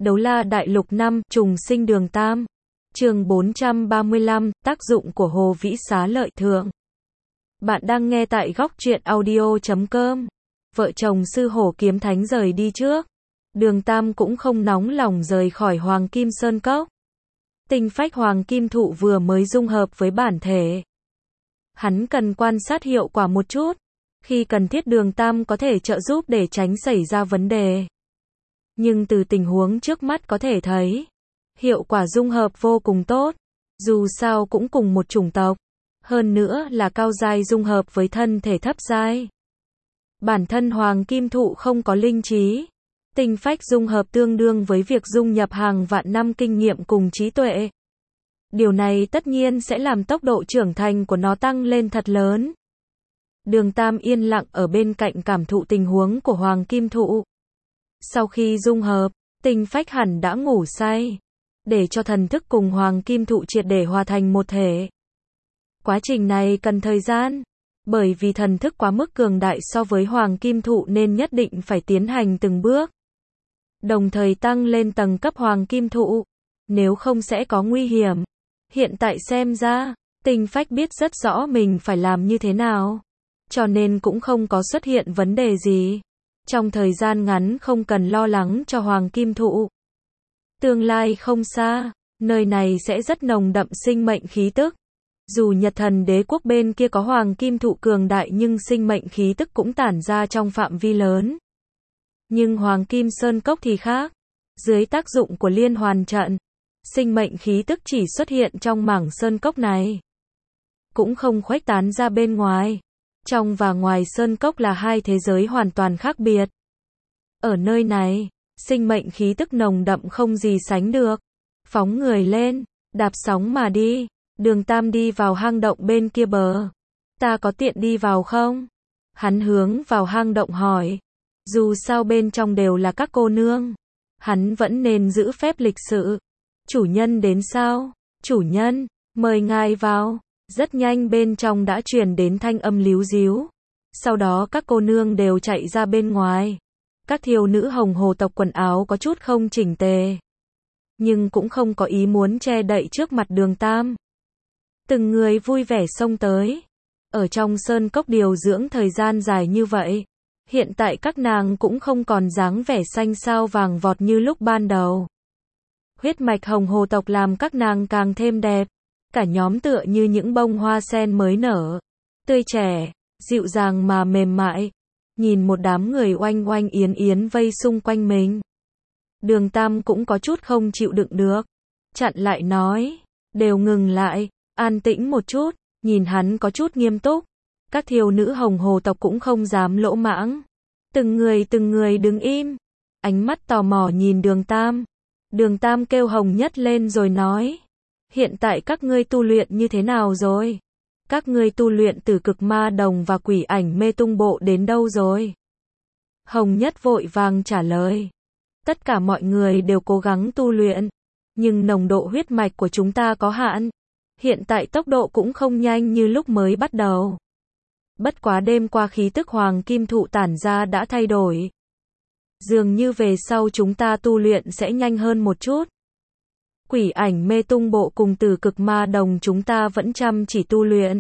Đấu La Đại Lục 5, Trùng Sinh Đường Tam. Chương 435, tác dụng của Hồ Vĩ Xá Lợi Thượng. Bạn đang nghe tại góc truyện audio.com. Vợ chồng sư hổ kiếm thánh rời đi trước. Đường Tam cũng không nóng lòng rời khỏi Hoàng Kim Sơn Cốc. Tinh phách Hoàng Kim Thụ vừa mới dung hợp với bản thể. Hắn cần quan sát hiệu quả một chút. Khi cần thiết Đường Tam có thể trợ giúp để tránh xảy ra vấn đề. Nhưng từ tình huống trước mắt có thể thấy, hiệu quả dung hợp vô cùng tốt. Dù sao cũng cùng một chủng tộc. Hơn nữa là cao giai dung hợp với thân thể thấp giai. Bản thân Hoàng Kim Thụ không có linh trí. Tinh phách dung hợp tương đương với việc dung nhập hàng vạn năm kinh nghiệm cùng trí tuệ. Điều này tất nhiên sẽ làm tốc độ trưởng thành của nó tăng lên thật lớn. Đường Tam yên lặng ở bên cạnh cảm thụ tình huống của Hoàng Kim Thụ. Sau khi dung hợp, tinh phách hẳn đã ngủ say, để cho thần thức cùng Hoàng Kim Thụ triệt để hòa thành một thể. Quá trình này cần thời gian, bởi vì thần thức quá mức cường đại so với Hoàng Kim Thụ nên nhất định phải tiến hành từng bước. Đồng thời tăng lên tầng cấp Hoàng Kim Thụ, nếu không sẽ có nguy hiểm. Hiện tại xem ra, tinh phách biết rất rõ mình phải làm như thế nào, cho nên cũng không có xuất hiện vấn đề gì. Trong thời gian ngắn không cần lo lắng cho Hoàng Kim Thụ. Tương lai không xa, nơi này sẽ rất nồng đậm sinh mệnh khí tức. Dù Nhật Thần Đế quốc bên kia có Hoàng Kim Thụ cường đại nhưng sinh mệnh khí tức cũng tản ra trong phạm vi lớn. Nhưng Hoàng Kim Sơn Cốc thì khác. Dưới tác dụng của liên hoàn trận, sinh mệnh khí tức chỉ xuất hiện trong mảng Sơn Cốc này. Cũng không khuếch tán ra bên ngoài. Trong và ngoài Sơn Cốc là hai thế giới hoàn toàn khác biệt. Ở nơi này, sinh mệnh khí tức nồng đậm không gì sánh được. Phóng người lên, đạp sóng mà đi. Đường Tam đi vào hang động bên kia bờ. Ta có tiện đi vào không? Hắn hướng vào hang động hỏi. Dù sao bên trong đều là các cô nương, hắn vẫn nên giữ phép lịch sự. Chủ nhân đến sao? Chủ nhân, mời ngài vào. Rất nhanh bên trong đã truyền đến thanh âm líu ríu. Sau đó các cô nương đều chạy ra bên ngoài. Các thiếu nữ hồng hồ tộc quần áo có chút không chỉnh tề, nhưng cũng không có ý muốn che đậy trước mặt Đường Tam. Từng người vui vẻ xông tới. Ở trong sơn cốc điều dưỡng thời gian dài như vậy, hiện tại các nàng cũng không còn dáng vẻ xanh xao vàng vọt như lúc ban đầu. Huyết mạch hồng hồ tộc làm các nàng càng thêm đẹp. Cả nhóm tựa như những bông hoa sen mới nở, tươi trẻ, dịu dàng mà mềm mại. Nhìn một đám người oanh oanh yến yến vây xung quanh mình, Đường Tam cũng có chút không chịu đựng được, chặn lại nói, đều ngừng lại, an tĩnh một chút. Nhìn hắn có chút nghiêm túc, các thiếu nữ hồng hồ tộc cũng không dám lỗ mãng. Từng người đứng im, ánh mắt tò mò nhìn Đường Tam. Đường Tam kêu Hồng Nhất lên rồi nói, hiện tại các ngươi tu luyện như thế nào rồi? Các ngươi tu luyện từ cực ma đồng và quỷ ảnh mê tung bộ đến đâu rồi? Hồng Nhất vội vàng trả lời. Tất cả mọi người đều cố gắng tu luyện, nhưng nồng độ huyết mạch của chúng ta có hạn. Hiện tại tốc độ cũng không nhanh như lúc mới bắt đầu. Bất quá đêm qua khí tức Hoàng Kim Thụ tản ra đã thay đổi. Dường như về sau chúng ta tu luyện sẽ nhanh hơn một chút. Quỷ ảnh mê tung bộ cùng từ cực ma đồng chúng ta vẫn chăm chỉ tu luyện.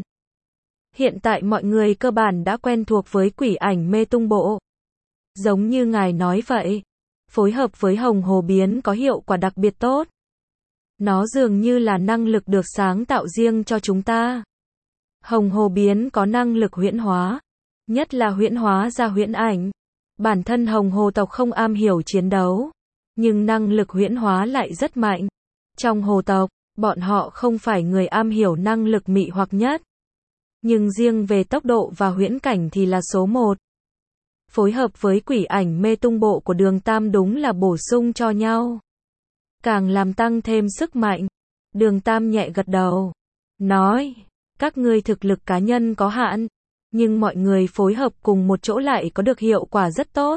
Hiện tại mọi người cơ bản đã quen thuộc với quỷ ảnh mê tung bộ. Giống như ngài nói vậy, phối hợp với hồng hồ biến có hiệu quả đặc biệt tốt. Nó dường như là năng lực được sáng tạo riêng cho chúng ta. Hồng hồ biến có năng lực huyễn hóa, nhất là huyễn hóa ra huyễn ảnh. Bản thân hồng hồ tộc không am hiểu chiến đấu, nhưng năng lực huyễn hóa lại rất mạnh. Trong hồ tộc, bọn họ không phải người am hiểu năng lực mị hoặc nhất, nhưng riêng về tốc độ và huyễn cảnh thì là số 1. Phối hợp với quỷ ảnh mê tung bộ của Đường Tam đúng là bổ sung cho nhau, càng làm tăng thêm sức mạnh. Đường Tam nhẹ gật đầu, nói, các ngươi thực lực cá nhân có hạn, nhưng mọi người phối hợp cùng một chỗ lại có được hiệu quả rất tốt.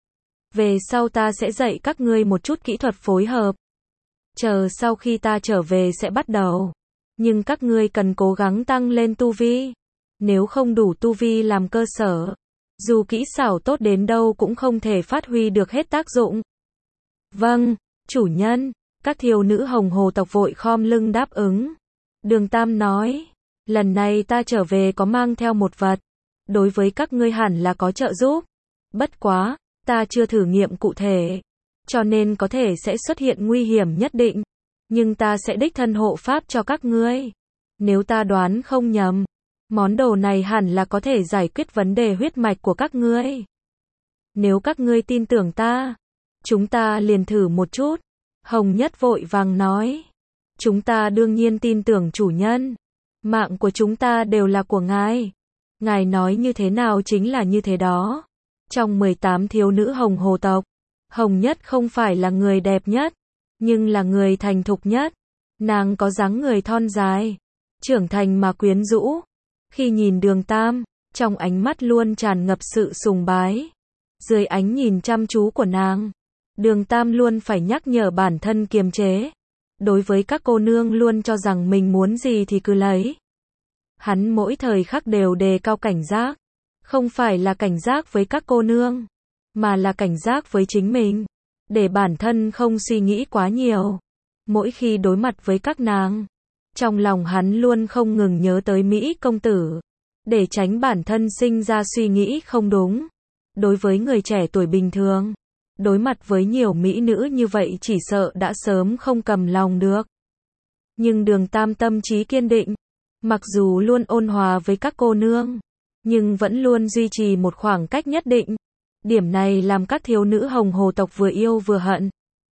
Về sau ta sẽ dạy các ngươi một chút kỹ thuật phối hợp. Chờ sau khi ta trở về sẽ bắt đầu. Nhưng các ngươi cần cố gắng tăng lên tu vi. Nếu không đủ tu vi làm cơ sở, dù kỹ xảo tốt đến đâu cũng không thể phát huy được hết tác dụng. Vâng, Chủ nhân, các thiếu nữ Hồng Hồ tộc vội khom lưng đáp ứng. Đường Tam nói, lần này ta trở về có mang theo một vật, đối với các ngươi hẳn là có trợ giúp. Bất quá, ta chưa thử nghiệm cụ thể, cho nên có thể sẽ xuất hiện nguy hiểm nhất định, nhưng ta sẽ đích thân hộ pháp cho các ngươi. Nếu ta đoán không nhầm, món đồ này hẳn là có thể giải quyết vấn đề huyết mạch của các ngươi. Nếu các ngươi tin tưởng ta, chúng ta liền thử một chút. Hồng Nhất vội vàng nói, chúng ta đương nhiên tin tưởng chủ nhân. Mạng của chúng ta đều là của ngài. Ngài nói như thế nào chính là như thế đó. Trong 18 thiếu nữ Hồng Hồ tộc, Hồng Nhất không phải là người đẹp nhất, nhưng là người thành thục nhất. Nàng có dáng người thon dài, trưởng thành mà quyến rũ. Khi nhìn Đường Tam, trong ánh mắt luôn tràn ngập sự sùng bái. Dưới ánh nhìn chăm chú của nàng, Đường Tam luôn phải nhắc nhở bản thân kiềm chế. Đối với các cô nương luôn cho rằng mình muốn gì thì cứ lấy. Hắn mỗi thời khắc đều đề cao cảnh giác. Không phải là cảnh giác với các cô nương, mà là cảnh giác với chính mình. Để bản thân không suy nghĩ quá nhiều. Mỗi khi đối mặt với các nàng, trong lòng hắn luôn không ngừng nhớ tới Mỹ công tử. Để tránh bản thân sinh ra suy nghĩ không đúng. Đối với người trẻ tuổi bình thường, đối mặt với nhiều mỹ nữ như vậy chỉ sợ đã sớm không cầm lòng được. Nhưng Đường Tam tâm trí kiên định, mặc dù luôn ôn hòa với các cô nương, nhưng vẫn luôn duy trì một khoảng cách nhất định. Điểm này làm các thiếu nữ Hồng Hồ tộc vừa yêu vừa hận.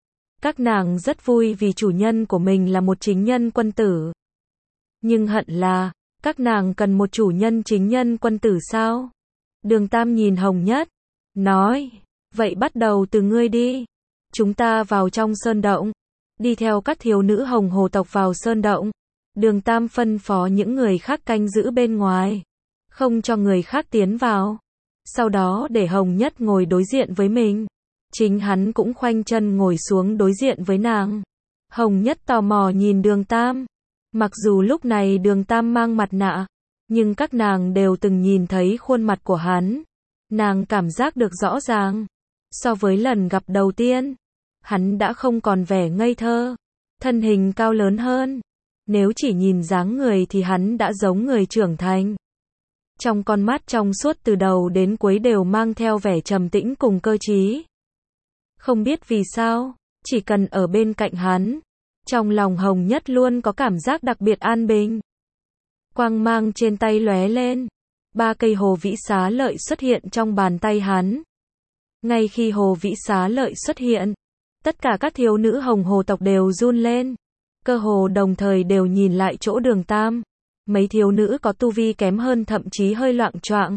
Các nàng rất vui vì chủ nhân của mình là một chính nhân quân tử. Nhưng hận là, các nàng cần một chủ nhân chính nhân quân tử sao? Đường Tam nhìn Hồng Nhất, nói, vậy bắt đầu từ ngươi đi. Chúng ta vào trong sơn động, đi theo các thiếu nữ Hồng Hồ tộc vào sơn động. Đường Tam phân phó những người khác canh giữ bên ngoài, không cho người khác tiến vào. Sau đó để Hồng Nhất ngồi đối diện với mình. Chính hắn cũng khoanh chân ngồi xuống đối diện với nàng. Hồng Nhất tò mò nhìn Đường Tam. Mặc dù lúc này Đường Tam mang mặt nạ, nhưng các nàng đều từng nhìn thấy khuôn mặt của hắn. Nàng cảm giác được rõ ràng. So với lần gặp đầu tiên, hắn đã không còn vẻ ngây thơ, thân hình cao lớn hơn. Nếu chỉ nhìn dáng người thì hắn đã giống người trưởng thành. Trong con mắt trong suốt từ đầu đến cuối đều mang theo vẻ trầm tĩnh cùng cơ trí. Không biết vì sao, chỉ cần ở bên cạnh hắn, trong lòng Hồng Nhất luôn có cảm giác đặc biệt an bình. Quang mang trên tay lóe lên, 3 cây hồ vĩ xá lợi xuất hiện trong bàn tay hắn. Ngay khi hồ vĩ xá lợi xuất hiện, tất cả các thiếu nữ Hồng Hồ tộc đều run lên. Cơ hồ đồng thời đều nhìn lại chỗ Đường Tam. Mấy thiếu nữ có tu vi kém hơn thậm chí hơi loạng choạng.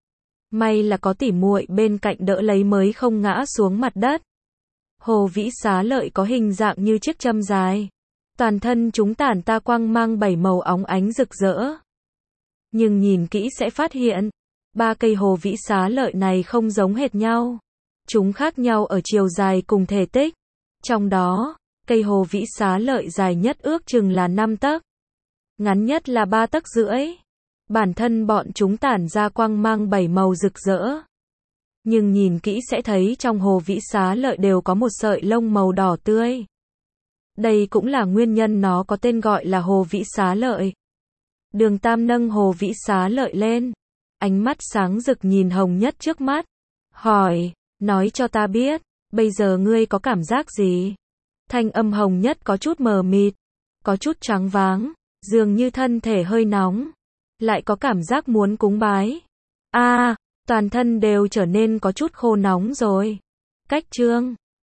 May là có tỉ muội bên cạnh đỡ lấy mới không ngã xuống mặt đất. Hồ vĩ xá lợi có hình dạng như chiếc châm dài. Toàn thân chúng tản ra quang mang 7 màu óng ánh rực rỡ. Nhưng nhìn kỹ sẽ phát hiện, 3 cây hồ vĩ xá lợi này không giống hệt nhau. Chúng khác nhau ở chiều dài cùng thể tích. Trong đó, cây hồ vĩ xá lợi dài nhất ước chừng là 5 tấc. Ngắn nhất là 3 tấc rưỡi. Bản thân bọn chúng tản ra quang mang 7 màu rực rỡ. Nhưng nhìn kỹ sẽ thấy trong hồ vĩ xá lợi đều có một sợi lông màu đỏ tươi. Đây cũng là nguyên nhân nó có tên gọi là hồ vĩ xá lợi. Đường Tam nâng hồ vĩ xá lợi lên. Ánh mắt sáng rực nhìn Hồng Nhất trước mắt. Hỏi, nói cho ta biết, bây giờ ngươi có cảm giác gì? Thanh âm Hồng Nhất có chút mờ mịt, có chút choáng váng, dường như thân thể hơi nóng, lại có cảm giác muốn cúng bái. Toàn thân đều trở nên có chút khô nóng rồi. Cách chương